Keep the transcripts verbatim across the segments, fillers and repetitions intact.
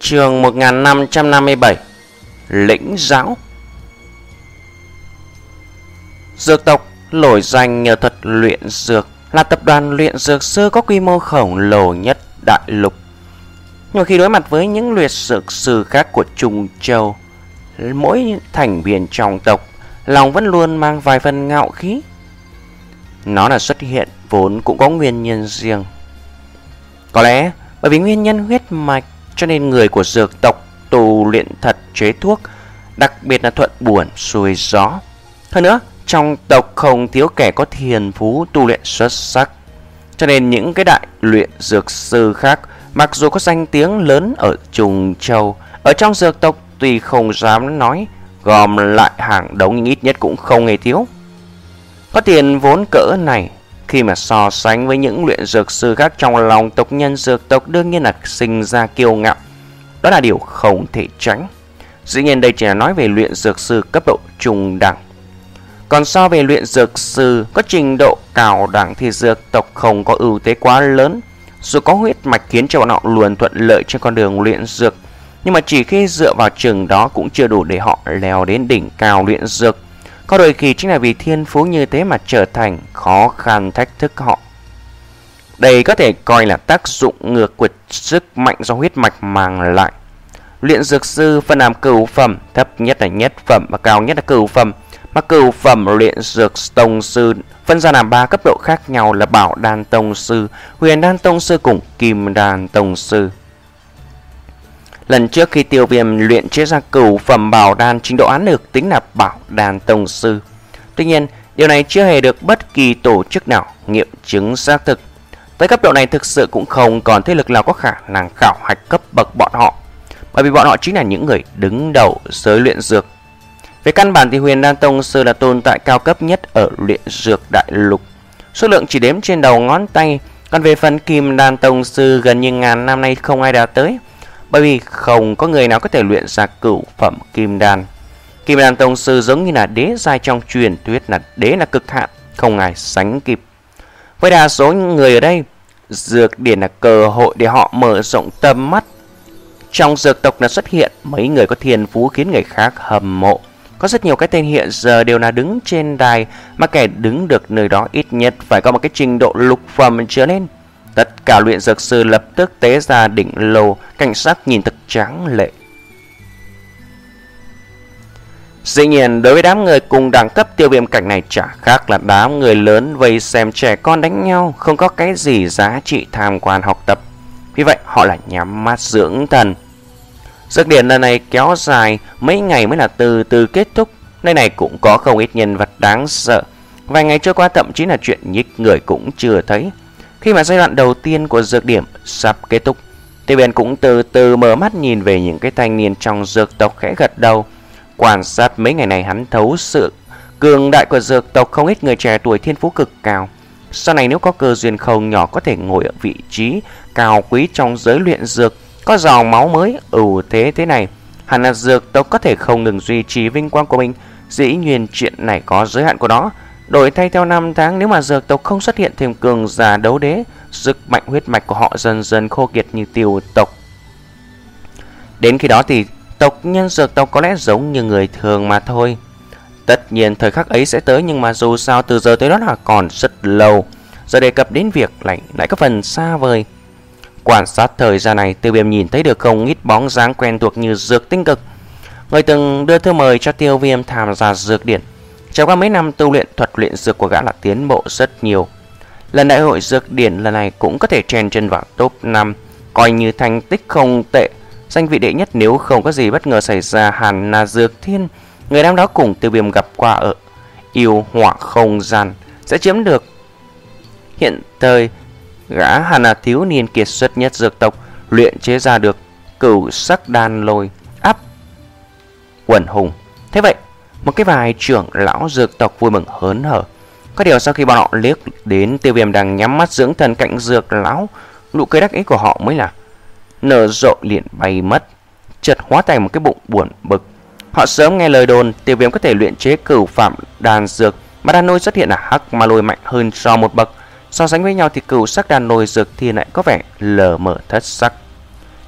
Chương một nghìn năm trăm năm mươi bảy. Lĩnh giáo. Dược tộc nổi danh nhờ thuật luyện dược, là tập đoàn luyện dược sư có quy mô khổng lồ nhất đại lục. Nhưng khi đối mặt với những luyện dược sư khác của Trung Châu, mỗi thành viên trong tộc lòng vẫn luôn mang vài phần ngạo khí. Nó là xuất hiện vốn cũng có nguyên nhân riêng. Có lẽ bởi vì nguyên nhân huyết mạch, cho nên người của dược tộc tu luyện thật chế thuốc, đặc biệt là thuận buồm xuôi gió. Hơn nữa, trong tộc không thiếu kẻ có thiên phú tu luyện xuất sắc, cho nên những cái đại luyện dược sư khác mặc dù có danh tiếng lớn ở Trung Châu, ở trong dược tộc tuy không dám nói, gom lại hàng đống nhưng ít nhất cũng không hề thiếu. Có tiền vốn cỡ này, khi mà so sánh với những luyện dược sư khác trong lòng tộc nhân dược tộc, đương nhiên là sinh ra kiêu ngạo. Đó là điều không thể tránh. Dĩ nhiên đây chỉ là nói về luyện dược sư cấp độ trung đẳng. Còn so về luyện dược sư có trình độ cao đẳng thì dược tộc không có ưu thế quá lớn. Dù có huyết mạch khiến cho bọn họ luôn thuận lợi trên con đường luyện dược, nhưng mà chỉ khi dựa vào chừng đó cũng chưa đủ để họ leo đến đỉnh cao luyện dược. Có đôi khi chính là vì thiên phú như thế mà trở thành khó khăn thách thức họ. Đây có thể coi là tác dụng ngược của sức mạnh do huyết mạch mang lại. Luyện dược sư phân làm cửu phẩm, thấp nhất là nhất phẩm và cao nhất là cửu phẩm. Mà cửu phẩm luyện dược tông sư phân ra làm ba cấp độ khác nhau là Bảo Đan tông sư, Huyền Đan tông sư cùng Kim Đan tông sư. Lần trước khi Tiêu Viêm luyện chế ra cửu phẩm bảo đan, trình độ án được tính là Bảo Đan tông sư. Tuy nhiên, điều này chưa hề được bất kỳ tổ chức nào nghiệm chứng xác thực. Tới cấp độ này thực sự cũng không còn thế lực nào có khả năng khảo hạch cấp bậc bọn họ, bởi vì bọn họ chính là những người đứng đầu giới luyện dược. Về căn bản thì Huyền Đan tông sư là tồn tại cao cấp nhất ở luyện dược đại lục, số lượng chỉ đếm trên đầu ngón tay. Còn về phần Kim Đan tông sư, gần như ngàn năm nay không ai đạt tới, bởi vì không có người nào có thể luyện ra cửu phẩm kim đan. Kim Đan tông sư giống như là đế giai trong truyền thuyết, là đế là cực hạn, không ai sánh kịp. Với đa số những người ở đây, dược điển là cơ hội để họ mở rộng tầm mắt. Trong dược tộc là xuất hiện mấy người có thiên phú khiến người khác hâm mộ. Có rất nhiều cái tên hiện giờ đều là đứng trên đài, mà kẻ đứng được nơi đó ít nhất phải có một cái trình độ lục phẩm trở lên. Tất cả luyện dược sư lập tức tế ra đỉnh lầu, cảnh sát nhìn thật tráng lệ. Dĩ nhiên đối với đám người cùng đẳng cấp Tiêu Viêm cảnh này chả khác là đám người lớn vây xem trẻ con đánh nhau, không có cái gì giá trị tham quan học tập. Vì vậy họ là nhắm mắt dưỡng thần. Dược điển lần này kéo dài mấy ngày mới là từ từ kết thúc. Nơi này cũng có không ít nhân vật đáng sợ. Vài ngày trôi qua thậm chí là chuyện nhích người cũng chưa thấy. Khi mà giai đoạn đầu tiên của dược điểm sắp kết thúc, Tiêu Viêm cũng từ từ mở mắt nhìn về những cái thanh niên trong dược tộc, khẽ gật đầu. Quan sát mấy ngày này hắn thấu sự cường đại của dược tộc, không ít người trẻ tuổi thiên phú cực cao. Sau này nếu có cơ duyên không nhỏ có thể ngồi ở vị trí cao quý trong giới luyện dược, có dòng máu mới ưu thế thế này, hẳn là dược tộc có thể không ngừng duy trì vinh quang của mình. Dĩ nhiên chuyện này có giới hạn của nó. Đổi thay theo năm tháng, nếu mà dược tộc không xuất hiện thêm cường giả đấu đế, sức mạnh huyết mạch của họ dần dần khô kiệt như tiêu tộc. Đến khi đó thì tộc nhân dược tộc có lẽ giống như người thường mà thôi. Tất nhiên thời khắc ấy sẽ tới, nhưng mà dù sao từ giờ tới đó là còn rất lâu. Giờ đề cập đến việc lại lại có phần xa vời. Quan sát thời gian này, Tiêu Viêm nhìn thấy được không ít bóng dáng quen thuộc như Dược Tinh Cực, người từng đưa thư mời cho Tiêu Viêm tham gia dược điển. Trải qua mấy năm tu luyện, thuật luyện dược của gã là tiến bộ rất nhiều. Lần đại hội dược điển lần này cũng có thể chen chân vào top năm, coi như thành tích không tệ. Danh vị đệ nhất nếu không có gì bất ngờ xảy ra hẳn là Dược Thiên, người năm đó cùng Tiêu Viêm gặp qua ở yêu hỏa không gian, sẽ chiếm được. Hiện thời gã hẳn là thiếu niên kiệt xuất nhất dược tộc, luyện chế ra được cửu sắc đan lôi áp quần hùng. Thế vậy một cái vài trưởng lão dược tộc vui mừng hớn hở. Có điều sau khi bọn họ liếc đến Tiêu Viêm đang nhắm mắt dưỡng thần cạnh dược lão, nụ cười đắc ý của họ mới là nở rộ liền bay mất, chợt hóa thành một cái bụng buồn bực. Họ sớm nghe lời đồn Tiêu Viêm có thể luyện chế cửu phẩm đan dược, mà đan lôi xuất hiện là hắc ma lôi mạnh hơn so một bậc. So sánh với nhau thì cửu sắc đan lôi Dược Thiên lại có vẻ lờ mờ thất sắc.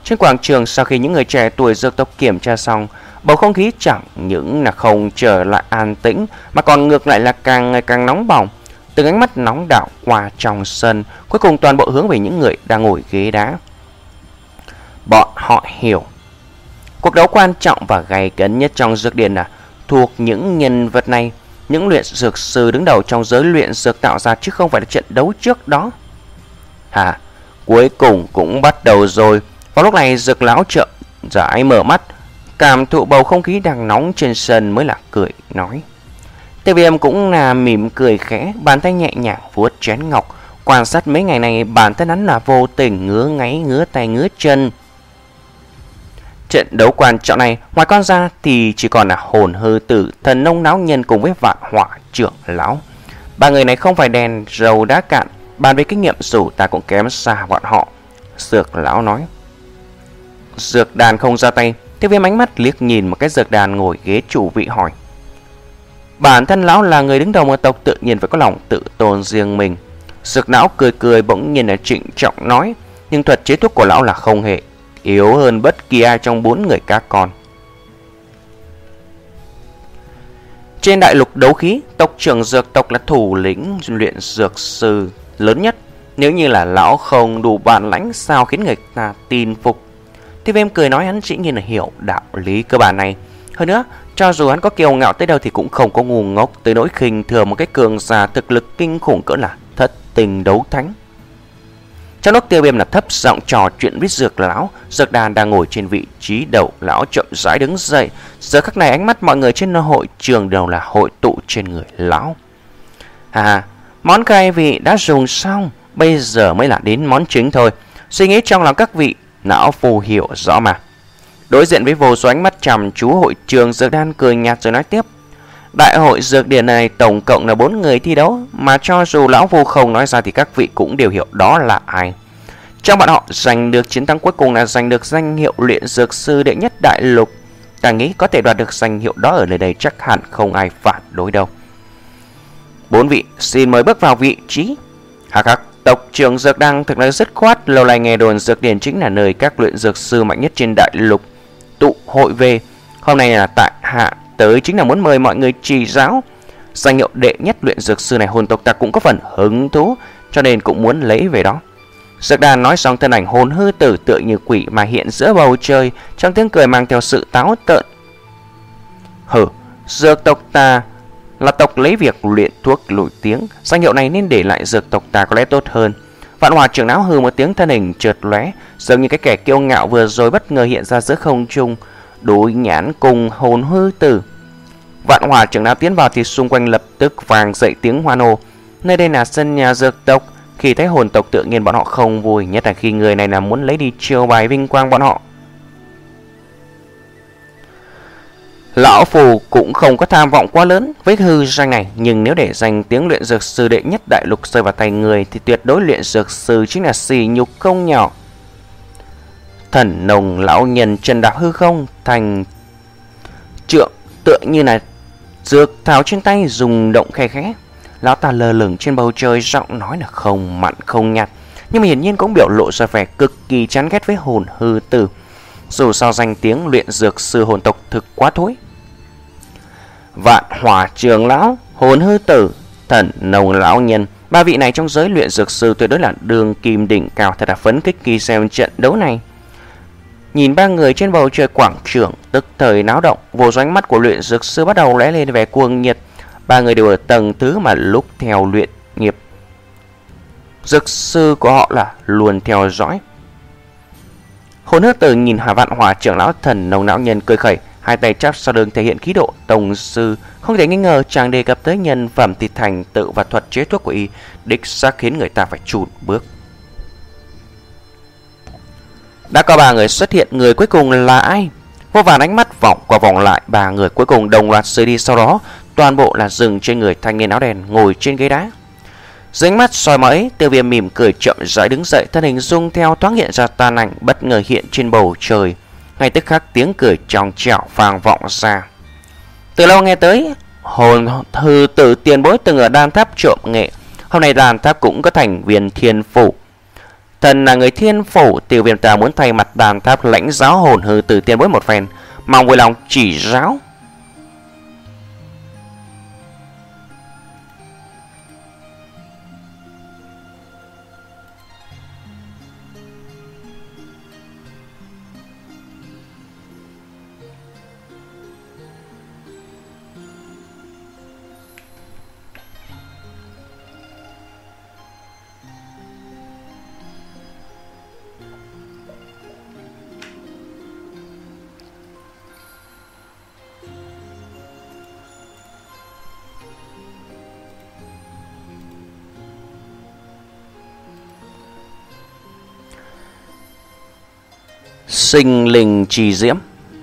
Trên quảng trường, sau khi những người trẻ tuổi dược tộc kiểm tra xong, bầu không khí chẳng những là không trở lại an tĩnh mà còn ngược lại là càng ngày càng nóng bỏng. Từng ánh mắt nóng đảo qua trong sân, cuối cùng toàn bộ hướng về những người đang ngồi ghế đá. Bọn họ hiểu cuộc đấu quan trọng và gay cấn nhất trong dược điển là thuộc những nhân vật này, những luyện dược sư đứng đầu trong giới luyện dược tạo ra, chứ không phải là trận đấu trước đó. Hà, cuối cùng cũng bắt đầu rồi. Vào lúc này, Dược lão chậm rãi mở mắt, cảm thụ bầu không khí đang nóng trên sân mới là cười nói. Tiêu Viêm cũng là mỉm cười khẽ, bàn tay nhẹ nhàng vuốt chén ngọc. Quan sát mấy ngày này, bản thân hắn là vô tình ngứa ngáy, ngứa tay ngứa chân. Trận đấu quan trọng này, ngoài con ra thì chỉ còn là Hồn Hư Tử, Thần Nông Náo Nhân cùng với Vạn Hỏa Trưởng lão. Ba người này không phải đèn dầu đá cạn, bàn về kinh nghiệm dù ta cũng kém xa bọn họ. Dược lão nói. Dược đàn không ra tay. Tiêu Viêm ánh mắt liếc nhìn một cái dược đàn ngồi ghế chủ vị hỏi. Bản thân lão là người đứng đầu một tộc, tự nhiên phải có lòng tự tôn riêng mình. Dược lão cười cười bỗng nhiên là trịnh trọng nói. Nhưng thuật chế thuốc của lão là không hề yếu hơn bất kỳ ai trong bốn người các con. Trên đại lục đấu khí, tộc trưởng dược tộc là thủ lĩnh luyện dược sư lớn nhất. Nếu như là lão không đủ bản lãnh, sao khiến người ta tin phục? Tiêu Viêm cười nói hắn dĩ nhiên là hiểu đạo lý cơ bản này. Hơn nữa, cho dù hắn có kiêu ngạo tới đâu thì cũng không có ngu ngốc tới nỗi khinh thường một cái cường giả thực lực kinh khủng cỡ là thất tình đấu thánh. Trong lúc Tiêu Viêm là thấp giọng trò chuyện với Dược lão, Dược đàn đang ngồi trên vị trí đầu, lão chậm rãi đứng dậy. Giờ khắc này ánh mắt mọi người trên hội trường đều là hội tụ trên người lão. À, món khai vị đã dùng xong, bây giờ mới là đến món chính thôi. Suy nghĩ trong lòng các vị, não phù hiểu rõ mà. Đối diện với vô số ánh mắt chăm chú hội trường, Dược đan cười nhạt rồi nói tiếp. Đại hội dược điển này tổng cộng là bốn người thi đấu, mà cho dù lão phu không nói ra thì các vị cũng đều hiểu đó là ai. Trong bọn họ, giành được chiến thắng cuối cùng là giành được danh hiệu luyện dược sư đệ nhất đại lục. Ta nghĩ có thể đoạt được danh hiệu đó ở nơi đây chắc hẳn không ai phản đối đâu. Bốn vị xin mời bước vào vị trí. Hạc hạc, tộc trưởng Dược Đăng thực là rất khoát. Lâu nay nghe đồn dược điển chính là nơi các luyện dược sư mạnh nhất trên đại lục tụ hội về. Hôm nay là tại hạ tới chính là muốn mời mọi người chỉ giáo. Danh hiệu đệ nhất luyện dược sư này hồn tộc ta cũng có phần hứng thú, cho nên cũng muốn lấy về đó. Dược đàn nói xong, thân ảnh Hồn Hư Tử tựa như quỷ mà hiện giữa bầu trời, trong tiếng cười mang theo sự táo tợn. Hừ, dược tộc ta là tộc lấy việc luyện thuốc nổi tiếng, danh hiệu này nên để lại dược tộc ta có lẽ tốt hơn. Vạn Hỏa trưởng lão hừ một tiếng, thân hình chợt lóe, giống như cái kẻ kiêu ngạo vừa rồi bất ngờ hiện ra giữa không trung, đối nhãn cùng Hồn Hư Tử. Vạn Hỏa trưởng lão tiến vào thì xung quanh lập tức vang dậy tiếng hoan hô. Nơi đây là sân nhà dược tộc. Khi thấy hồn tộc tự nhiên bọn họ không vui, nhất là khi người này là muốn lấy đi chiêu bài vinh quang bọn họ. Lão phù cũng không có tham vọng quá lớn với hư danh này, nhưng nếu để danh tiếng luyện dược sư đệ nhất đại lục rơi vào tay người thì tuyệt đối luyện dược sư chính là sỉ nhục không nhỏ. Thần Nông lão nhân chân đạp hư không thành trượng, tựa như là dược thảo trên tay rung động khe khẽ. Lão ta lơ lửng trên bầu trời, giọng nói là không mặn không nhạt, nhưng mà hiển nhiên cũng biểu lộ ra vẻ cực kỳ chán ghét với Hồn Hư Tử. Dù sao danh tiếng luyện dược sư hồn tộc thực quá thối. Vạn Hỏa trưởng lão, Hồn Hư Tử, Thần Nông lão nhân, ba vị này trong giới luyện dược sư tuyệt đối là đường kim đỉnh cao, thật là phấn khích khi xem trận đấu này. Nhìn ba người trên bầu trời quảng trường, tức thời náo động, vô số ánh mắt của luyện dược sư bắt đầu lóe lên vẻ cuồng nhiệt. Ba người đều ở tầng thứ mà lúc theo luyện nghiệp dược sư của họ là luôn theo dõi. Hồn Hư Tử nhìn Hỏa Vạn Hỏa trưởng lão, Thần Nông lão nhân cười khẩy, hai tay chắp sau lưng thể hiện khí độ tông sư. Không thể nghi ngờ chàng đề cập tới nhân phẩm thì thành tựu và thuật chế thuốc của y đích xác khiến người ta phải chùn bước. Đã có ba người xuất hiện, người cuối cùng là ai? Vô vàn ánh mắt vọng qua vòng lại, ba người cuối cùng đồng loạt rời đi, sau đó toàn bộ là dừng trên người thanh niên áo đen ngồi trên ghế đá. Dưới ánh mắt soi mói ấy, Tiêu Viêm mỉm cười chậm rãi đứng dậy, thân hình dung theo thoáng hiện ra tàn ảnh bất ngờ hiện trên bầu trời. Ngay tức khắc tiếng cười trong trẻo vang vọng ra. Từ lâu nghe tới, Hồn Hư Tử tiền bối từng ở đan tháp trộm nghệ, hôm nay đan tháp cũng có thành viên thiên phủ. Thần là người thiên phủ, Tiêu Viêm ta muốn thay mặt đàn tháp lãnh giáo hồn hư từ tiên bối một phen, mong vui lòng chỉ giáo. Sinh linh trì diễm.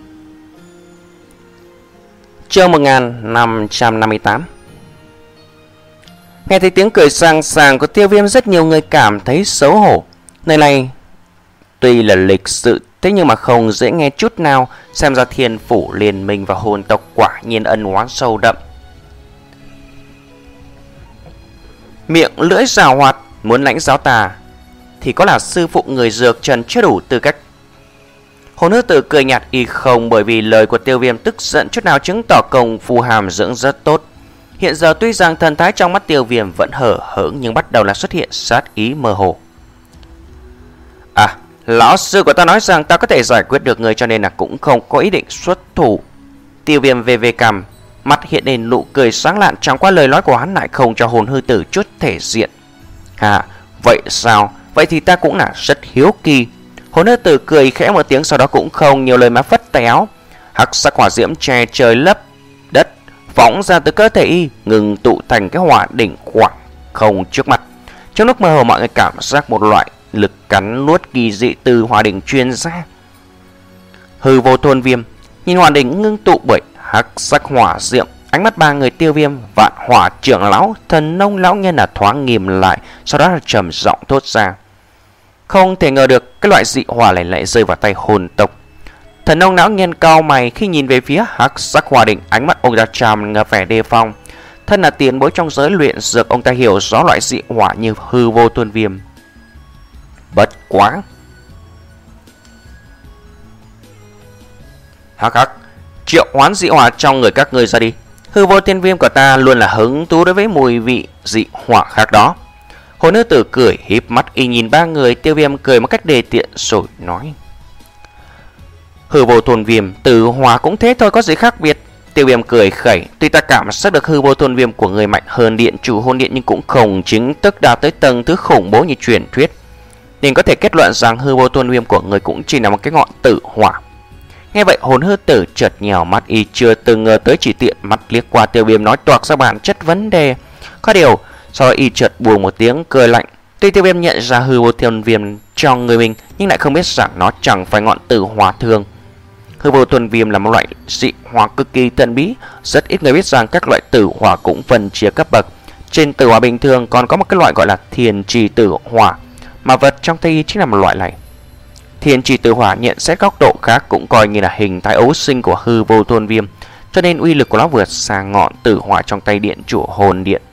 Chương một nghìn năm trăm năm mươi tám. Nghe thấy tiếng cười sang sàng của Tiêu Viêm, rất nhiều người cảm thấy xấu hổ. Nơi này tuy là lịch sự, thế nhưng mà không dễ nghe chút nào. Xem ra thiên phủ liên minh và hồn tộc quả nhiên ân oán sâu đậm. Miệng lưỡi rào hoạt, muốn lãnh giáo ta thì có là sư phụ người dược trần chưa đủ tư cách. Hồ nữ tử cười nhạt y không, bởi vì lời của Tiêu Viêm tức giận chút nào, chứng tỏ công phu hàm dưỡng rất tốt. Hiện giờ tuy rằng thần thái trong mắt Tiêu Viêm vẫn hở hững, nhưng bắt đầu là xuất hiện sát ý mơ hồ. À, lão sư của ta nói rằng ta có thể giải quyết được người, cho nên là cũng không có ý định xuất thủ. Tiêu Viêm về về cằm, mặt hiện lên nụ cười sáng lạn, chẳng qua lời nói của hắn lại không cho hồn hư tử chút thể diện. À, vậy sao? Vậy thì ta cũng là rất hiếu kỳ. Hồn hư tử cười khẽ một tiếng, sau đó cũng không nhiều lời mà phất tay áo. Hắc sắc hỏa diễm che trời lấp đất, phóng ra từ cơ thể y, ngừng tụ thành cái hỏa đỉnh khoảng không trước mặt. Trong lúc mơ hồ, mọi người cảm giác một loại lực cắn nuốt kỳ dị từ hỏa đỉnh truyền ra. Hư vô thôn Viêm nhìn hỏa đỉnh ngưng tụ bởi hắc sắc hỏa diễm, ánh mắt ba người Tiêu Viêm, Vạn Hỏa trưởng lão, Thần Nông lão nhân là thoáng nghiêm lại, sau đó là trầm giọng thốt ra: không thể ngờ được cái loại dị hỏa này lại rơi vào tay hồn tộc. Thần Nông lão nhân cao mày khi nhìn về phía hắc sắc hỏa đỉnh, ánh mắt ông ta tràn ngập vẻ đề phòng. Thân là tiền bối trong giới luyện dược, ông ta hiểu rõ loại dị hỏa như hư vô tuôn viêm. Bất quá, hắc hắc, triệu hoán dị hỏa trong người các ngươi ra đi. Hư vô thiên viêm của ta luôn là hứng thú đối với mùi vị dị hỏa khác đó. Hồ nữ tử cười híp mắt y nhìn ba người. Tiêu Viêm cười một cách đề tiện rồi nói: hư vô thôn viêm, tử hỏa cũng thế thôi, có gì khác biệt. Tiêu Viêm cười khẩy, tuy ta cảm giác được hư vô thôn viêm của người mạnh hơn điện chủ hồn điện, nhưng cũng không chính thức đạt tới tầng thứ khủng bố như truyền thuyết, nên có thể kết luận rằng hư vô thôn viêm của người cũng chỉ là một cái ngọn tử hỏa. Nghe vậy, hồn hư tử chợt nhào mắt, y chưa từng ngờ tới, chỉ tiện mắt liếc qua Tiêu Viêm nói toạc ra bản chất vấn đề. Có điều sau đó y chợt buông một tiếng cười lạnh. Tuy Tiêu Viêm nhận ra hư vô thôn viêm trong người mình, nhưng lại không biết rằng nó chẳng phải ngọn tử hỏa thường. Hư vô thôn viêm là một loại dị hỏa cực kỳ thần bí, rất ít người biết rằng các loại tử hỏa cũng phân chia cấp bậc. Trên tử hỏa bình thường còn có một cái loại gọi là thiền trì tử hỏa, mà vật trong tay y chính là một loại này. Thiền trì tử hỏa nhận xét góc độ khác cũng coi như là hình thái ấu sinh của hư vô thôn viêm, cho nên uy lực của nó vượt xa ngọn tử hỏa trong tay điện chủ hồn điện.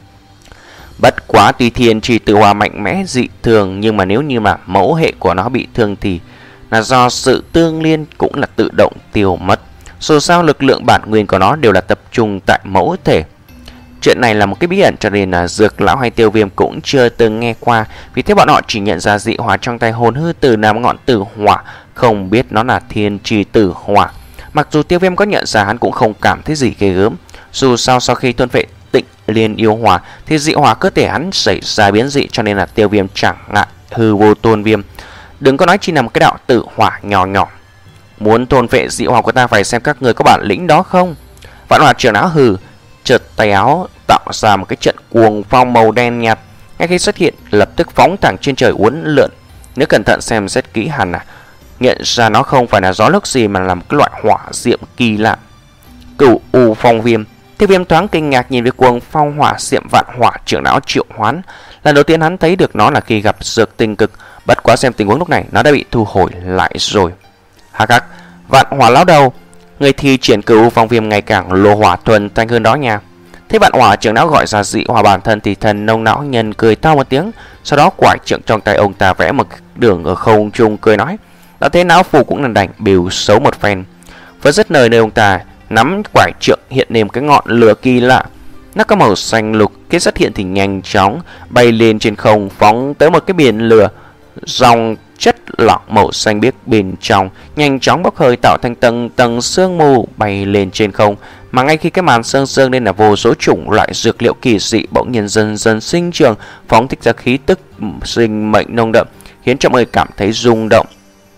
Bất quá tuy thiền trì tử hỏa mạnh mẽ dị thường, nhưng mà nếu như mà mẫu hệ của nó bị thương thì là do sự tương liên cũng là tự động tiêu mất. Dù sao lực lượng bản nguyên của nó đều là tập trung tại mẫu thể. Chuyện này là một cái bí ẩn, cho nên là Dược lão hay Tiêu Viêm cũng chưa từng nghe qua. Vì thế bọn họ chỉ nhận ra dị hỏa trong tay hồn hư tử là một ngọn tử hỏa, không biết nó là thiên trì tử hỏa. Mặc dù Tiêu Viêm có nhận ra, hắn cũng không cảm thấy gì ghê gớm. Dù sao sau khi tuân phệ tịnh liên yêu hỏa thì dị hỏa cơ thể hắn xảy ra biến dị, cho nên là Tiêu Viêm chẳng ngại hư vô tôn viêm. Đừng có nói chỉ là một cái đạo tử hỏa nhỏ nhỏ. Muốn thôn phệ dị hỏa của ta phải xem các người có bản lĩnh đó không. Vạn Hỏa trưởng lão hừ, chợt tay áo tạo ra một cái trận cuồng phong màu đen nhạt, ngay khi xuất hiện lập tức phóng thẳng trên trời uốn lượn. Nếu cẩn thận xem xét kỹ hẳn à, nhận ra nó không phải là gió lốc gì mà là một cái loại hỏa diệm kỳ lạ. Cửu u phong viêm. Tiêu Viêm thoáng kinh ngạc nhìn về cuồng phong hỏa diệm Vạn Hỏa trưởng lão triệu hoán. Lần đầu tiên hắn thấy được nó là khi gặp Dược Tinh Cực, bất quá xem tình huống lúc này nó đã bị thu hồi lại rồi. Hắc hắc, Vạn Hỏa lão đầu, người thi triển cửu phong viêm ngày càng lô hỏa thuần thanh hơn đó nha. Thế bạn hỏa trưởng não gọi ra dị hỏa bản thân thì thần nông lão nhân cười to một tiếng, sau đó quải trượng trong tay ông ta vẽ một đường ở không trung cười nói: đã thế não phu cũng là đành biểu xấu một phen. Và rất nơi nơi ông ta nắm quải trượng hiện lên cái ngọn lửa kỳ lạ, nó có màu xanh lục, cái xuất hiện thì nhanh chóng bay lên trên không, phóng tới một cái biển lửa. Dòng chất lỏng màu xanh biếc bên trong nhanh chóng bốc hơi tạo thành tầng tầng sương mù bay lên trên không. Mà ngay khi cái màn sương sương lên là vô số chủng loại dược liệu kỳ dị bỗng nhiên dần dần sinh trưởng, phóng thích ra khí tức sinh mệnh nồng đậm, khiến cho mọi người cảm thấy rung động.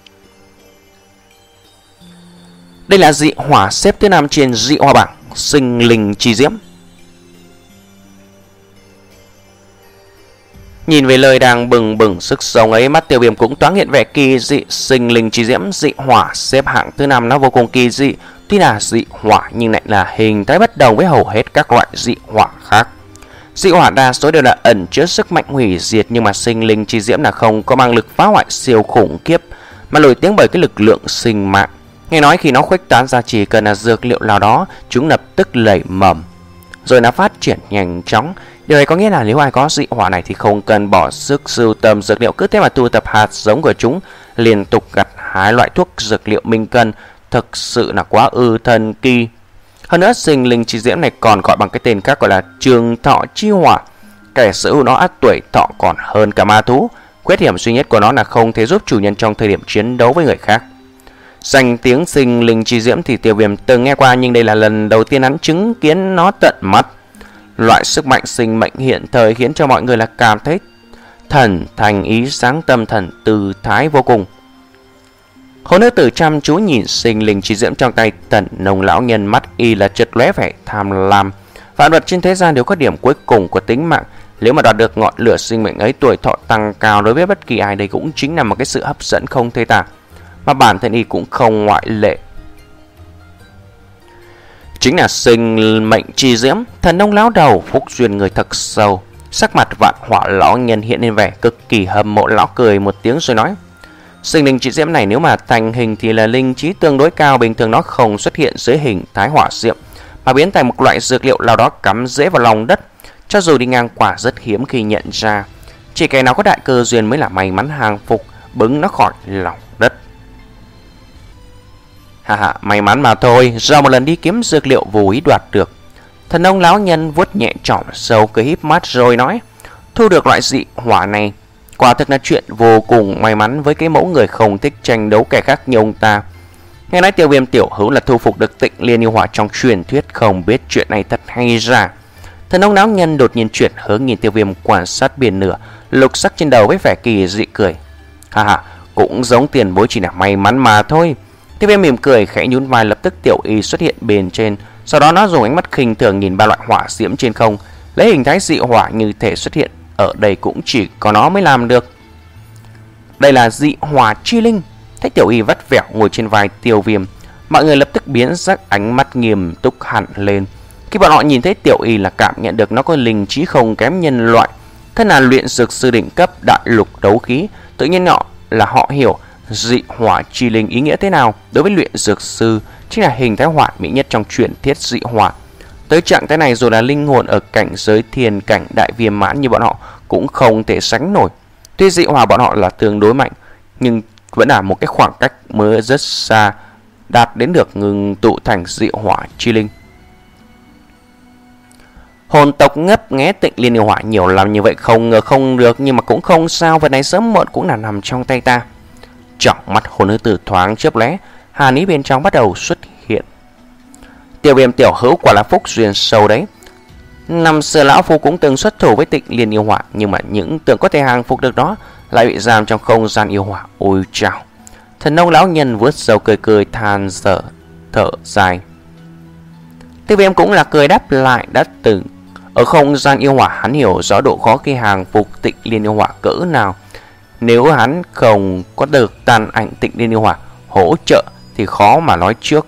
Đây là dị hỏa xếp thứ năm trên dị hỏa bảng, sinh linh chi diễm. Nhìn về lời đang bừng bừng sức sống ấy, mắt Tiêu Viêm cũng thoáng hiện vẻ kỳ dị. Sinh linh chi diễm dị hỏa xếp hạng thứ năm, nó vô cùng kỳ dị. Tuy là dị hỏa nhưng lại là hình thái bất đồng với hầu hết các loại dị hỏa khác. Dị hỏa đa số đều là ẩn chứa sức mạnh hủy diệt, nhưng mà sinh linh chi diễm là không có mang lực phá hoại siêu khủng khiếp, mà nổi tiếng bởi cái lực lượng sinh mạng. Nghe nói khi nó khuếch tán ra, chỉ cần là dược liệu nào đó, chúng lập tức nảy mầm rồi nó phát triển nhanh chóng. Điều này có nghĩa là nếu ai có dị hỏa này thì không cần bỏ sức sưu tầm dược liệu, cứ thế mà tu tập hạt giống của chúng, liên tục gặt hái loại thuốc dược liệu minh cân, thực sự là quá ư thần kỳ. Hơn nữa, sinh linh chi diễm này còn gọi bằng cái tên khác gọi là trường thọ chi hỏa. Kẻ sở hữu nó ắt tuổi thọ còn hơn cả ma thú. Khuyết điểm duy nhất của nó là không thể giúp chủ nhân trong thời điểm chiến đấu với người khác. Danh tiếng sinh linh chi diễm thì Tiêu Viêm từng nghe qua, nhưng đây là lần đầu tiên hắn chứng kiến nó tận mắt. Loại sức mạnh sinh mệnh hiện thời khiến cho mọi người là cảm thấy thần thành ý sáng, tâm thần từ thái vô cùng. Hồn nữ tử chăm chú nhìn sinh linh chi diễm trong tay Tần Nông lão nhân, mắt y là chợt lóe vẻ tham lam. Vạn vật trên thế gian đều có điểm cuối cùng của tính mạng. Nếu mà đoạt được ngọn lửa sinh mệnh ấy, tuổi thọ tăng cao đối với bất kỳ ai đây cũng chính là một cái sự hấp dẫn không thể tả, mà bản thân y cũng không ngoại lệ. Chính là sinh mệnh chi diễm. Thần nông lão đầu phúc duyên người thật sâu. Sắc mặt Vạn Hỏa lão nhân hiện lên vẻ cực kỳ hâm mộ. Lão cười một tiếng rồi nói: sinh linh chi diễm này nếu mà thành hình thì là linh trí tương đối cao. Bình thường nó không xuất hiện dưới hình thái hỏa diệm, mà biến thành một loại dược liệu nào đó cắm rễ vào lòng đất. Cho dù đi ngang qua rất hiếm khi nhận ra, chỉ kẻ nào có đại cơ duyên mới là may mắn hàng phục bứng nó khỏi lòng đất. Hà hà, may mắn mà thôi, do một lần đi kiếm dược liệu vô ý đoạt được. Thần nông lão nhân vuốt nhẹ trỏm sâu, cười híp mắt rồi nói: thu được loại dị hỏa này quả thực là chuyện vô cùng may mắn với cái mẫu người không thích tranh đấu kẻ khác như ông ta. Nghe nói Tiêu Viêm tiểu hữu là thu phục được Tịnh Liên yêu hỏa trong truyền thuyết, không biết chuyện này thật hay giả. Thần nông lão nhân đột nhiên chuyển hướng nhìn Tiêu Viêm, quan sát biển lửa lục sắc trên đầu với vẻ kỳ dị cười: ha ha, cũng giống tiền bối, chỉ là may mắn mà thôi. Tiêu Viêm mỉm cười khẽ nhún vai, lập tức tiểu y xuất hiện bên trên. Sau đó nó dùng ánh mắt khinh thường nhìn ba loại hỏa diễm trên không, lấy hình thái dị hỏa như thể xuất hiện ở đây cũng chỉ có nó mới làm được. Đây là dị hỏa chi linh. Thấy tiểu y vắt vẻo ngồi trên vai Tiêu Viêm, mọi người lập tức biến sắc, ánh mắt nghiêm túc hẳn lên. Khi bọn họ nhìn thấy tiểu y là cảm nhận được nó có linh trí không kém nhân loại. Thân là luyện dược sư đỉnh cấp đại lục đấu khí, tự nhiên họ là họ hiểu dị hỏa chi linh ý nghĩa thế nào. Đối với luyện dược sư, chính là hình thái hỏa mỹ nhất trong truyền thuyết dị hỏa. Tới trạng thái này rồi là linh hồn ở cảnh giới thiên cảnh đại viên mãn như bọn họ cũng không thể sánh nổi. Tuy dị hỏa bọn họ là tương đối mạnh, nhưng vẫn là một cái khoảng cách mới rất xa đạt đến được ngừng tụ thành dị hỏa chi linh. Hồn tộc ngấp nghé Tịnh Liên yêu hỏa nhiều lắm như vậy không ngờ không được, nhưng mà cũng không sao, vật này sớm muộn cũng là nằm trong tay ta. Trong mắt hồn nữ tử thoáng chớp lóe, hàn ý bên trong bắt đầu xuất hiện. Tiêu Viêm tiểu hữu quả là phúc duyên sâu đấy. Năm xưa lão phu cũng từng xuất thủ với Tịnh Liên yêu hỏa, nhưng mà những tưởng có thể hàng phục được đó lại bị giam trong không gian yêu hỏa. Ôi chao! Thần nông lão nhân vuốt râu cười cười than thở thở dài. Tiêu Viêm cũng là cười đáp lại, đã từng ở không gian yêu hỏa, hắn hiểu rõ độ khó khi hàng phục Tịnh Liên yêu hỏa cỡ nào. Nếu hắn không có được tàn ảnh Tịnh Liên yêu hỏa hỗ trợ thì khó mà nói trước.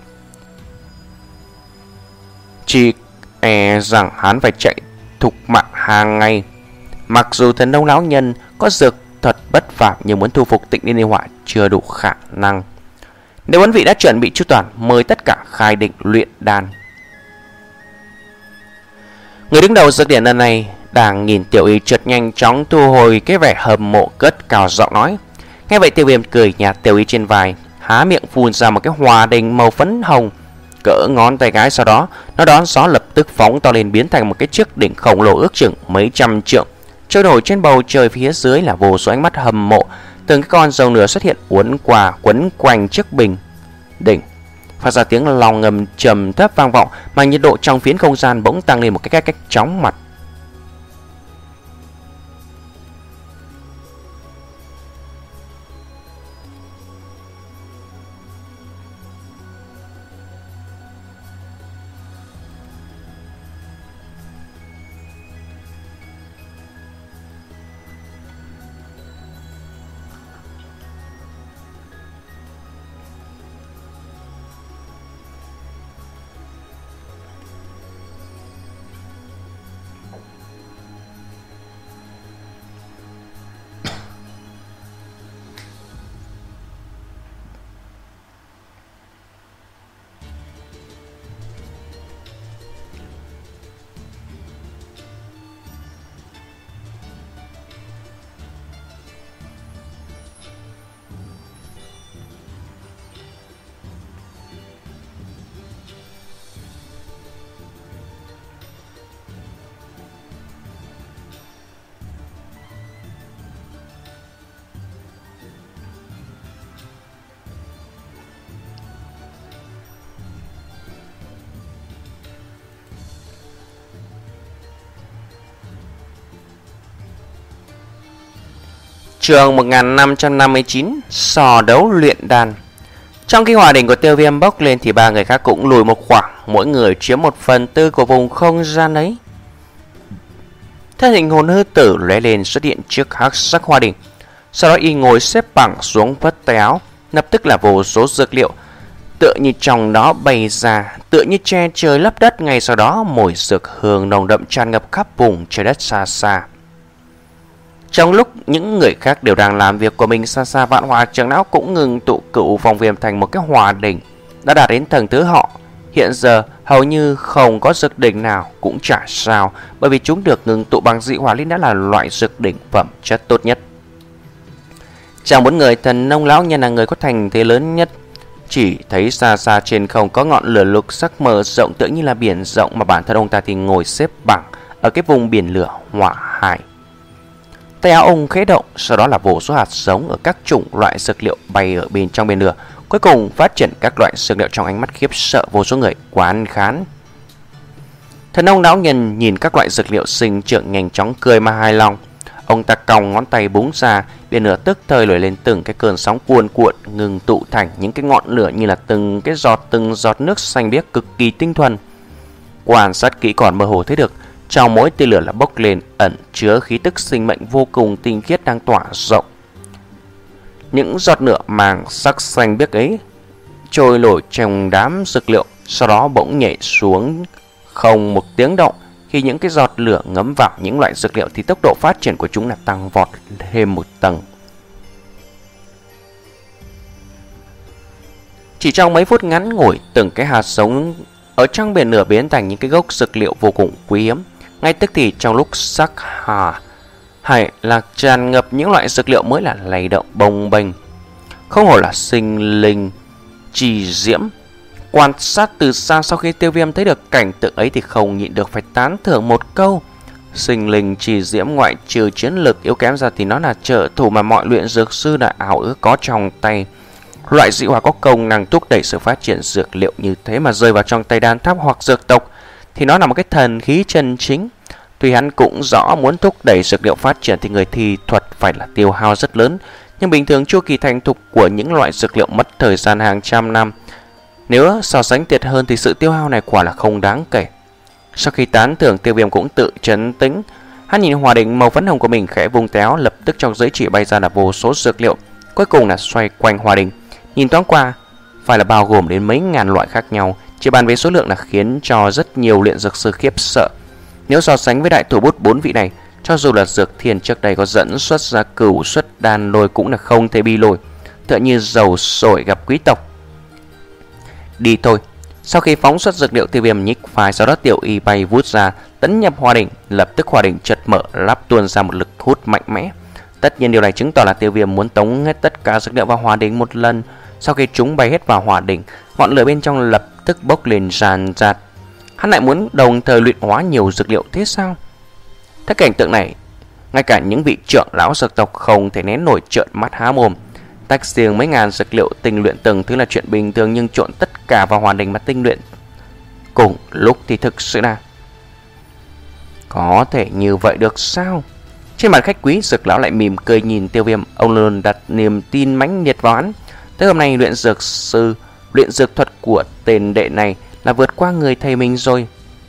Chỉ e rằng hắn phải chạy thục mạng hàng ngày. Mặc dù thần nông lão nhân có dược thuật bất phàm, nhưng muốn thu phục Tịnh Liên yêu hỏa chưa đủ khả năng. Nếu bốn vị đã chuẩn bị chu toàn, mời tất cả khai định luyện đan. Người đứng đầu dược điển lần này đang nhìn Tiểu Y chợt nhanh chóng thu hồi cái vẻ hâm mộ, cất cao giọng nói. Nghe vậy Tiêu Viêm cười nhạt Tiểu Y trên vai, há miệng phun ra một cái hòa đình màu phấn hồng cỡ ngón tay cái, sau đó nó đón gió lập tức phóng to lên, biến thành một cái chiếc đỉnh khổng lồ ước chừng mấy trăm trượng, trôi nổi trên bầu trời. Phía dưới là vô số ánh mắt hâm mộ, từng cái con rồng lửa xuất hiện uốn qua quấn quanh chiếc bình đỉnh, phát ra tiếng lòng ngầm trầm thấp vang vọng, mà nhiệt độ trong phiến không gian bỗng tăng lên một cái cách cách chóng mặt. Chương một nghìn năm trăm năm mươi chín, sò đấu luyện đan. Trong khi hòa đỉnh của Tiêu Viêm bốc lên thì ba người khác cũng lùi một khoảng, mỗi người chiếm một phần tư của vùng không gian ấy. Thân hình hồn hư tử lóe lên xuất hiện trước hắc sắc hòa đỉnh, sau đó y ngồi xếp bằng xuống, vất tay áo, lập tức là vô số dược liệu tựa như trong đó bày ra, tựa như che trời lấp đất. Ngay sau đó mùi dược hương nồng đậm tràn ngập khắp vùng trời đất xa xa. Trong lúc những người khác đều đang làm việc của mình, xa xa Vạn Hỏa Trưởng Lão cũng ngừng tụ cựu vòng viêm thành một cái hòa đỉnh đã đạt đến tầng thứ họ. Hiện giờ hầu như không có dược đỉnh nào cũng chả sao, bởi vì chúng được ngừng tụ bằng dị hỏa linh, đã là loại dược đỉnh phẩm chất tốt nhất. Trong bốn người, Thần Nông lão nhân là người có thành thế lớn nhất. Chỉ thấy xa xa trên không có ngọn lửa lục sắc mở rộng tựa như là biển rộng, mà bản thân ông ta thì ngồi xếp bằng ở cái vùng biển lửa hỏa hải. Tay áo ông khẽ động, sau đó là vô số hạt giống ở các chủng loại dược liệu bay ở bên trong biển lửa, cuối cùng phát triển các loại dược liệu trong ánh mắt khiếp sợ vô số người quán khán. Thần ông lão nhân nhìn các loại dược liệu sinh trưởng nhanh chóng cười mà hài lòng. Ông ta còng ngón tay búng ra, biển lửa tức thời nổi lên từng cái cơn sóng cuồn cuộn, ngừng tụ thành những cái ngọn lửa như là từng cái giọt từng giọt nước xanh biếc cực kỳ tinh thuần. Quan sát kỹ còn mơ hồ thấy được trong mỗi tia lửa là bốc lên ẩn chứa khí tức sinh mệnh vô cùng tinh khiết đang tỏa rộng. Những giọt lửa màng sắc xanh biếc ấy trôi nổi trong đám dược liệu, sau đó bỗng nhảy xuống không một tiếng động. Khi những cái giọt lửa ngấm vào những loại dược liệu thì tốc độ phát triển của chúng là tăng vọt thêm một tầng. Chỉ trong mấy phút ngắn ngủi, từng cái hạt giống ở trong biển lửa biến thành những cái gốc dược liệu vô cùng quý hiếm. Ngay tức thì trong lúc sắc hà hải lạc tràn ngập những loại dược liệu mới là lay động bồng bềnh, không hổ là sinh linh trì diễm. Quan sát từ xa, sau khi Tiêu Viêm thấy được cảnh tượng ấy thì không nhịn được phải tán thưởng một câu. Sinh linh trì diễm ngoại trừ chiến lực yếu kém ra thì nó là trợ thủ mà mọi luyện dược sư đã ảo ước có trong tay. Loại dị hỏa có công năng thúc đẩy sự phát triển dược liệu như thế mà rơi vào trong tay đan tháp hoặc dược tộc thì nó là một cái thần khí chân chính. Tuy hắn cũng rõ muốn thúc đẩy dược liệu phát triển thì người thi thuật phải là tiêu hao rất lớn, nhưng bình thường chu kỳ thành thục của những loại dược liệu mất thời gian hàng trăm năm. Nếu so sánh tiệt hơn thì sự tiêu hao này quả là không đáng kể. Sau khi tán thưởng, Tiêu Viêm cũng tự trấn tĩnh. Hắn nhìn hòa đỉnh màu phấn hồng của mình khẽ vung téo, lập tức trong giới chỉ bay ra là vô số dược liệu, cuối cùng là xoay quanh hòa đỉnh. Nhìn thoáng qua, phải là bao gồm đến mấy ngàn loại khác nhau. Chỉ bàn về số lượng là khiến cho rất nhiều luyện dược sư khiếp sợ. Nếu so sánh với đại thủ bút bốn vị này, cho dù là Dược Thiên trước đây có dẫn xuất ra cửu xuất đan lôi cũng là không thể bi lôi, tựa như dầu sổi gặp quý tộc. Đi thôi, Sau khi phóng xuất dược liệu, Tiêu Viêm nhích phải, sau đó Tiểu Y bay vút ra tấn nhập Hỏa Đỉnh. Lập tức Hỏa Đỉnh chợt mở lắp tuôn ra một lực hút mạnh mẽ. Tất nhiên điều này chứng tỏ là Tiêu Viêm muốn tống hết tất cả dược liệu vào Hỏa Đỉnh một lần. Sau khi chúng bay hết vào Hỏa Đỉnh, ngọn lửa bên trong lập tức bốc lên ràn rạt. Hắn lại muốn đồng thời luyện hóa nhiều dược liệu thế sao? Thấy cảnh tượng này, ngay cả những vị trưởng lão dược tộc không thể nén nổi trợn mắt há mồm. Tách riêng mấy ngàn dược liệu tinh luyện từng thứ là chuyện bình thường, nhưng trộn tất cả vào Hỏa Đỉnh mà tinh luyện cùng lúc thì thực sự là có thể như vậy được sao? Trên mặt khách quý, dược lão lại mỉm cười nhìn Tiêu Viêm. Ông luôn đặt niềm tin mãnh liệt vào hắn. Tới hôm nay luyện dược sư, luyện dược thuật của tên đệ này là vượt qua người thầy mình rồi.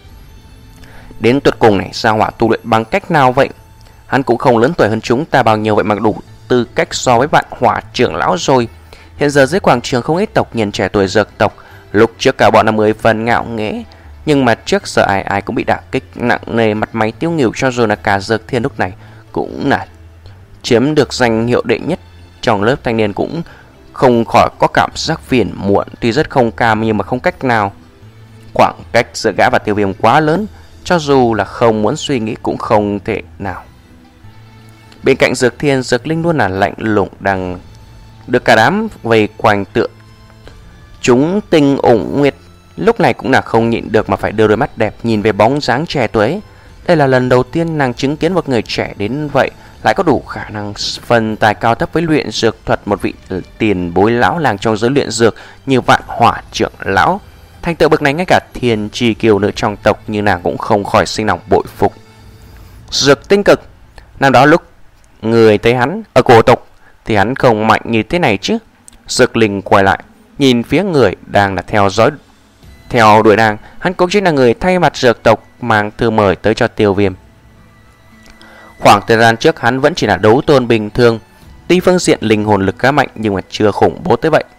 Đến tuyệt cùng này, Gia Hỏa tu luyện bằng cách nào vậy? Hắn cũng không lớn tuổi hơn chúng ta bao nhiêu vậy mà đủ tư cách so với bạn Hỏa trưởng lão rồi. Hiện giờ dưới quảng trường không ít tộc nhân trẻ tuổi dược tộc. Lúc trước cả bọn là mười phần ngạo nghễ, nhưng mà trước giờ ai ai cũng bị đả kích nặng nề, mặt máy tiêu nghỉu, cho dù là cả Dược Thiên lúc này cũng là chiếm được danh hiệu đệ nhất trong lớp thanh niên, cũng không khỏi có cảm giác phiền muộn. Tuy rất không cam nhưng mà không cách nào. Khoảng cách giữa gã và Tiêu Viêm quá lớn, cho dù là không muốn suy nghĩ cũng không thể nào. Bên cạnh Dược Thiên, Dược Linh luôn là lạnh lùng, đang được cả đám vây quanh tựa chúng tinh ủng nguyệt. Lúc này cũng là không nhịn được mà phải đưa đôi mắt đẹp nhìn về bóng dáng trẻ tuổi. Đây là lần đầu tiên nàng chứng kiến một người trẻ đến vậy lại có đủ khả năng phân tài cao thấp với luyện dược thuật, một vị tiền bối lão làng trong giới luyện dược như Vạn Hỏa trưởng lão. Thành tựu bậc này ngay cả thiên chi kiều nữ trong tộc như nàng cũng không khỏi sinh lòng bội phục. Dược tinh cực, năm đó lúc người thấy hắn ở cổ tộc thì hắn không mạnh như thế này chứ. Dược Linh quay lại nhìn phía người đang là theo dõi theo đuổi nàng. Hắn cũng chính là người thay mặt dược tộc mang thư mời tới cho Tiêu Viêm. Khoảng thời gian trước hắn vẫn chỉ là đấu tôn bình thường, tuy phương diện linh hồn lực khá mạnh nhưng mà chưa khủng bố tới vậy.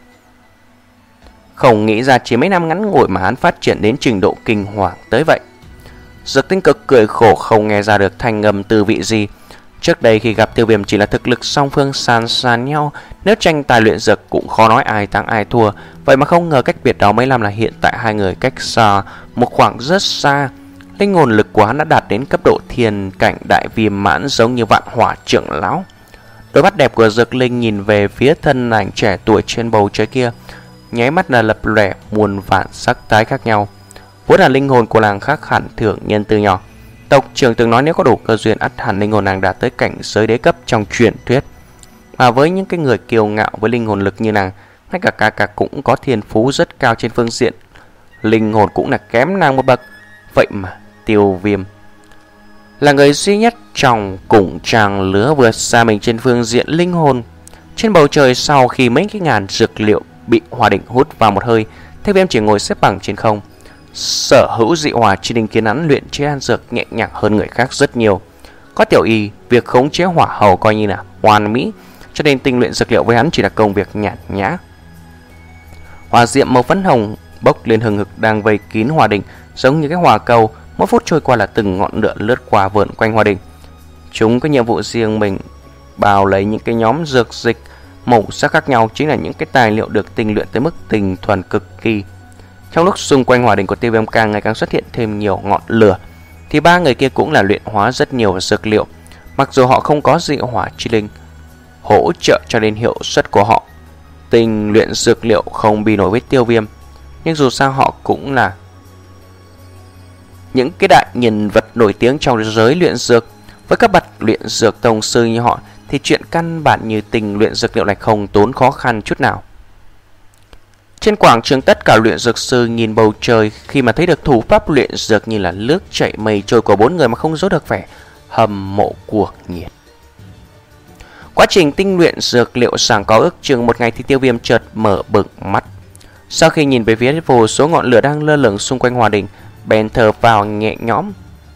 Không nghĩ ra chỉ mấy năm ngắn ngủi mà hắn phát triển đến trình độ kinh hoàng tới vậy. Dược Tinh Cực cười khổ không nghe ra được thanh âm từ vị gì. Trước đây khi gặp Tiêu Viêm chỉ là thực lực song phương san san nhau, nếu tranh tài luyện dược cũng khó nói ai thắng ai thua. Vậy mà không ngờ cách biệt đó mấy năm là hiện tại hai người cách xa một khoảng rất xa. Linh hồn lực của hắn đã đạt đến cấp độ thiên cảnh đại viêm mãn, giống như Vạn Hỏa trưởng lão. Đôi mắt đẹp của Dược Linh nhìn về phía thân ảnh trẻ tuổi trên bầu trời kia, nháy mắt là lập lòe muôn vạn sắc thái khác nhau. Vốn là linh hồn của nàng khác hẳn thượng nhân từ nhỏ. Tộc trưởng từng nói nếu có đủ cơ duyên ắt hẳn linh hồn nàng đạt tới cảnh giới đế cấp trong truyền thuyết. Mà với những cái người kiêu ngạo với linh hồn lực như nàng, ngay cả ca ca cũng có thiên phú rất cao trên phương diện linh hồn cũng là kém nàng một bậc. Vậy mà Tiêu Viêm là người duy nhất trong cùng trang lứa vượt xa mình trên phương diện linh hồn. Trên bầu trời, sau khi mấy cái ngàn dược liệu bị Hỏa Đỉnh hút vào một hơi, Tiêu Viêm chỉ ngồi xếp bằng trên không. Sở hữu dị hỏa chỉ định kiến hắn luyện chế đan dược nhẹ nhàng hơn người khác rất nhiều. Có Tiểu Y, việc khống chế hỏa hầu coi như là hoàn mỹ, cho nên tinh luyện dược liệu với hắn chỉ là công việc nhàn nhã. Hỏa diệm màu phấn hồng bốc lên hừng hực đang vây kín Hỏa Đỉnh, giống như cái hỏa cầu, mỗi phút trôi qua là từng ngọn lửa lướt qua vờn quanh Hỏa Đỉnh. Chúng có nhiệm vụ riêng mình, bao lấy những cái nhóm dược dịch màu sắc khác nhau, chính là những cái tài liệu được tinh luyện tới mức tinh thuần cực kỳ. Trong lúc xung quanh Hỏa Đỉnh của Tiêu Viêm càng ngày càng xuất hiện thêm nhiều ngọn lửa, thì ba người kia cũng là luyện hóa rất nhiều dược liệu. Mặc dù họ không có dị hỏa chi linh hỗ trợ cho nên hiệu suất của họ tinh luyện dược liệu không bị nổi với Tiêu Viêm, nhưng dù sao họ cũng là những cái đại nhân vật nổi tiếng trong giới luyện dược. Với các bậc luyện dược tông sư như họ thì chuyện căn bản như tinh luyện dược liệu này không tốn khó khăn chút nào. Trên quảng trường, tất cả luyện dược sư nhìn bầu trời khi mà thấy được thủ pháp luyện dược như là nước chảy mây trôi của bốn người mà không giấu được vẻ hâm mộ cuồng nhiệt. Quá trình tinh luyện dược liệu sàng có ước chừng một ngày thì Tiêu Viêm chợt mở bừng mắt. Sau khi nhìn về phía vô số ngọn lửa đang lơ lửng xung quanh Hỏa Đỉnh, bèn thở vào nhẹ nhõm.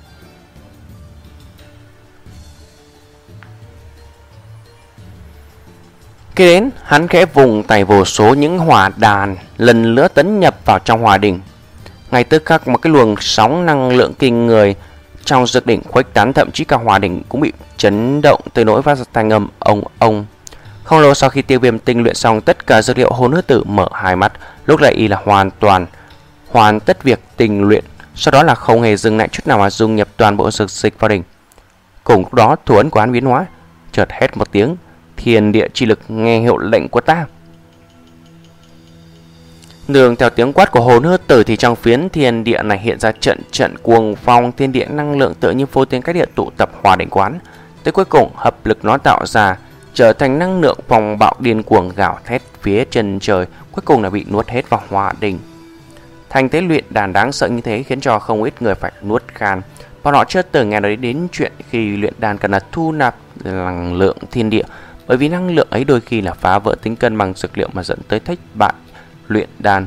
Khi đến, hắn khẽ vùng tay, vô số những hỏa đàn lần nữa tấn nhập vào trong Hỏa Đỉnh. Ngay tức khắc một cái luồng sóng năng lượng kinh người trong dược đỉnh khuếch tán, thậm chí cả Hỏa Đỉnh cũng bị chấn động tới nỗi phát ra thanh âm ông ông. Không lâu sau khi Tiêu Viêm tinh luyện xong tất cả dược liệu, Hồn Hư Tử mở hai mắt, lúc này y là hoàn toàn hoàn tất việc tình luyện, sau đó là không hề dừng lại chút nào mà dung nhập toàn bộ dược dịch vào đỉnh. Cùng lúc đó, thủ ấn của hắn biến hóa, chợt hét một tiếng, thiên địa chi lực nghe hiệu lệnh của ta. Nương theo tiếng quát của hồn hư tử thì trong phiến thiên địa này hiện ra trận trận cuồng phong, thiên địa năng lượng tựa như vô tiếng cách điện tụ tập hòa định quán, tới cuối cùng hợp lực nó tạo ra trở thành năng lượng phong bạo điên cuồng gào thét phía chân trời, cuối cùng là bị nuốt hết vào hòa đỉnh. Thành thế luyện đàn đáng sợ như thế khiến cho không ít người phải nuốt khan. Bọn họ chưa từng nghe nói đến chuyện khi luyện đàn cần là thu nạp năng lượng thiên địa, bởi vì năng lượng ấy đôi khi là phá vỡ tính cân bằng dược liệu mà dẫn tới thất bại luyện đan.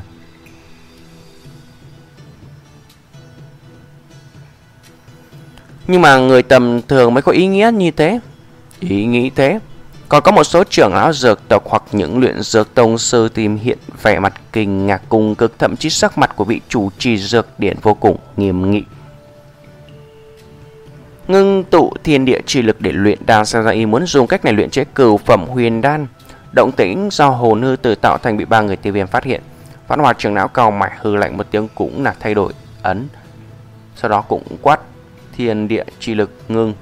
Nhưng mà người tầm thường mới có ý nghĩa như thế, ý nghĩ thế. Còn có một số trưởng lão dược tộc hoặc những luyện dược tông sư tìm hiện vẻ mặt kinh ngạc cùng cực, thậm chí sắc mặt của vị chủ trì dược điển vô cùng nghiêm nghị. Ngưng tụ thiên địa chi lực để luyện đan, xem ra y muốn dùng cách này luyện chế cửu phẩm huyền đan. Động tĩnh do hồn hư tử tạo thành bị ba người tiêu viêm phát hiện. Vãn Hòa trưởng lão cau mày hư lạnh một tiếng cũng là thay đổi ấn, sau đó cũng quát thiên địa chi lực ngưng.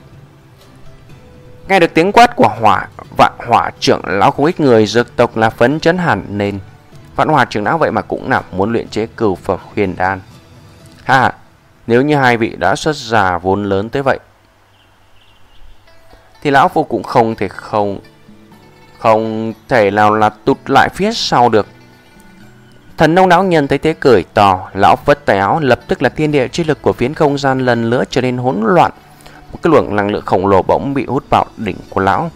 Nghe được tiếng quát của hỏa Vạn Hỏa trưởng lão, không ít người dược tộc là phấn chấn hẳn nên. Vãn Hòa trưởng lão vậy mà cũng là muốn luyện chế cửu phẩm huyền đan. Ha, nếu như hai vị đã xuất ra vốn lớn tới vậy thì lão phu cũng không thể không Không thể nào là tụt lại phía sau được. Thần nông lão nhân thấy thế cười to, lão phất tay áo, lập tức là thiên địa chi lực của phiến không gian lần nữa trở nên hỗn loạn. Một cái luồng năng lượng khổng lồ bỗng bị hút vào đỉnh của lão.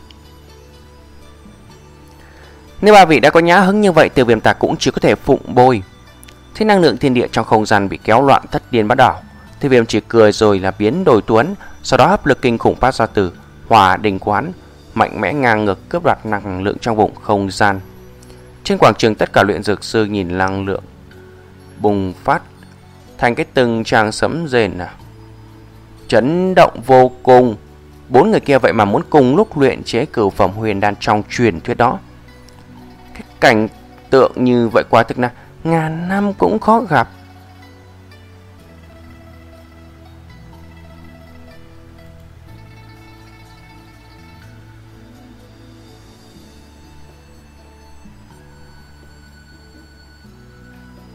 Nếu ba vị đã có nhã hứng như vậy, Tiêu Viêm ta cũng chỉ có thể phụng bồi. Thế năng lượng thiên địa trong không gian bị kéo loạn thất điên bắt đảo. Tiêu Viêm chỉ cười rồi là biến đổi tuấn, sau đó hấp lực kinh khủng phát ra từ hỏa đỉnh quán, mạnh mẽ ngang ngược cướp đoạt năng lượng trong vùng không gian. Trên quảng trường tất cả luyện dược sư nhìn năng lượng bùng phát thành cái từng tràng sấm rền à. Chấn động vô cùng. Bốn người kia vậy mà muốn cùng lúc luyện chế cửu phẩm huyền đan trong truyền thuyết đó. Cái cảnh tượng như vậy quá thực là ngàn năm cũng khó gặp.